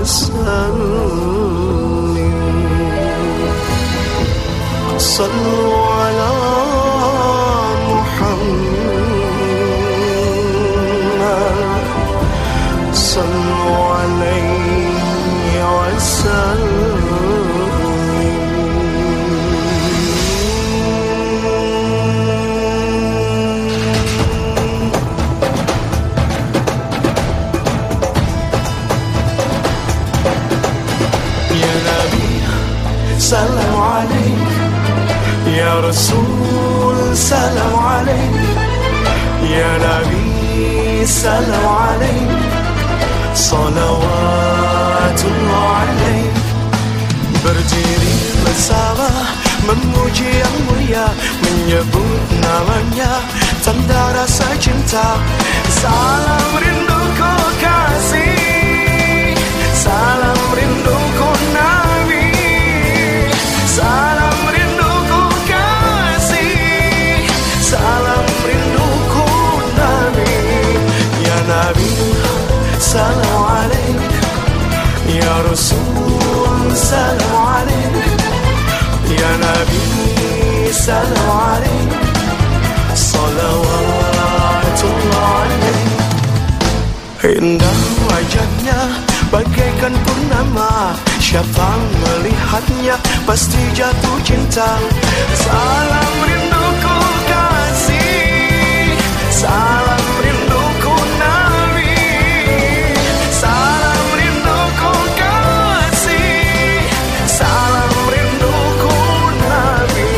وسلم صلوا على محمد صلوا عليه وسلم سلام عليك يا رسول سلام عليك يا نبي سلام عليك صلوات الله عليك. Berdiri bersama memuji yang mulia, menyebut namanya tanda rasa cinta. Salam rinduku kasih, salam rinduku Nabi, salam rinduku kasih, salam rinduku Nabi. Ya Nabi salam alaik, ya Rasul salam alaik, ya Nabi salam alaik, salawatullah alaik. Indah wajahnya bagaikan purnama, siapa melihatnya pasti jatuh cinta. Salam rinduku kasih, salam rinduku Nabi, salam rinduku kasih, salam rinduku Nabi.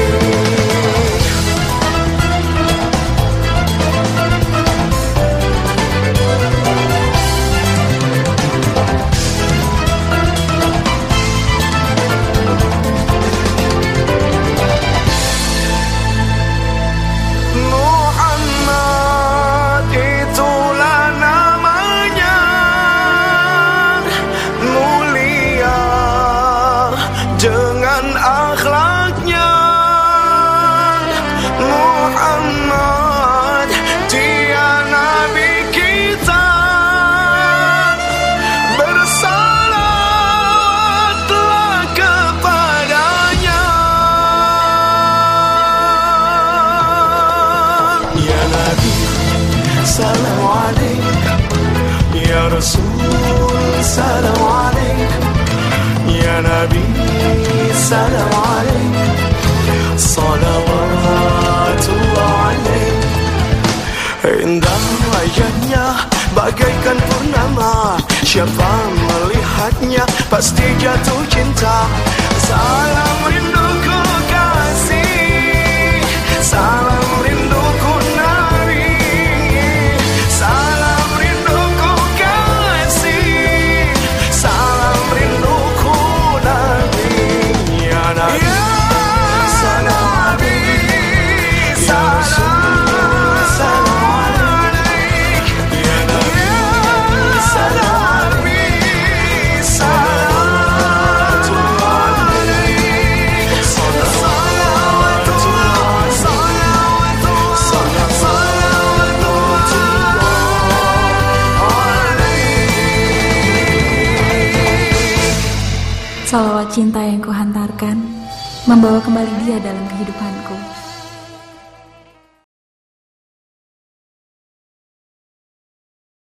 Dengan akhlaknya Muhammad, dia Nabi kita. Bersalawatlah kepadanya. Ya Nabi salam alaik, ya Rasul salam alaik, ya Nabi salam alaik, salawatullah alaik. Indah wajahnya bagaikan purnama, siapa melihatnya pasti jatuh cinta. Salam rinduku kasih, salam rinduku Nabi, salam rinduku kasih, salam rinduku Nabi. Ya Nabi salam alaik, ya Rasul salam alaik, ya Nabi salam alaik, salawatullah alaik, Salawat cinta yang kuhantarkan membawa kembali dia dalam kehidupanku.